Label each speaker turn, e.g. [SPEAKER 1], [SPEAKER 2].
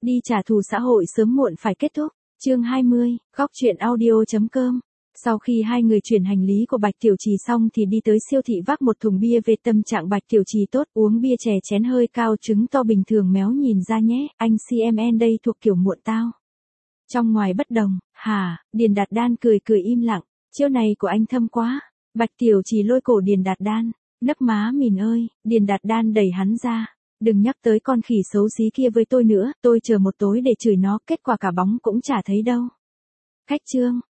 [SPEAKER 1] Đi trả thù xã hội sớm muộn phải kết thúc. Chương 20, góc truyện audio.com. Sau khi hai người chuyển hành lý của Bạch Tiểu Trì xong thì đi tới siêu thị vác một thùng bia về. Tâm trạng Bạch Tiểu Trì tốt, uống bia chè chén hơi cao, trứng to bình thường méo nhìn ra nhé, anh CMN đây thuộc kiểu muộn tao. Trong ngoài bất đồng, hả, Điền Đạt Đan cười cười im lặng, chiêu này của anh thâm quá. Bạch Tiểu Trì lôi cổ Điền Đạt Đan, nấc má mìn ơi, Điền Đạt Đan đẩy hắn ra. Đừng nhắc tới con khỉ xấu xí kia với tôi nữa, tôi chờ một tối để chửi nó, kết quả cả bóng cũng chả thấy đâu. Khách trương,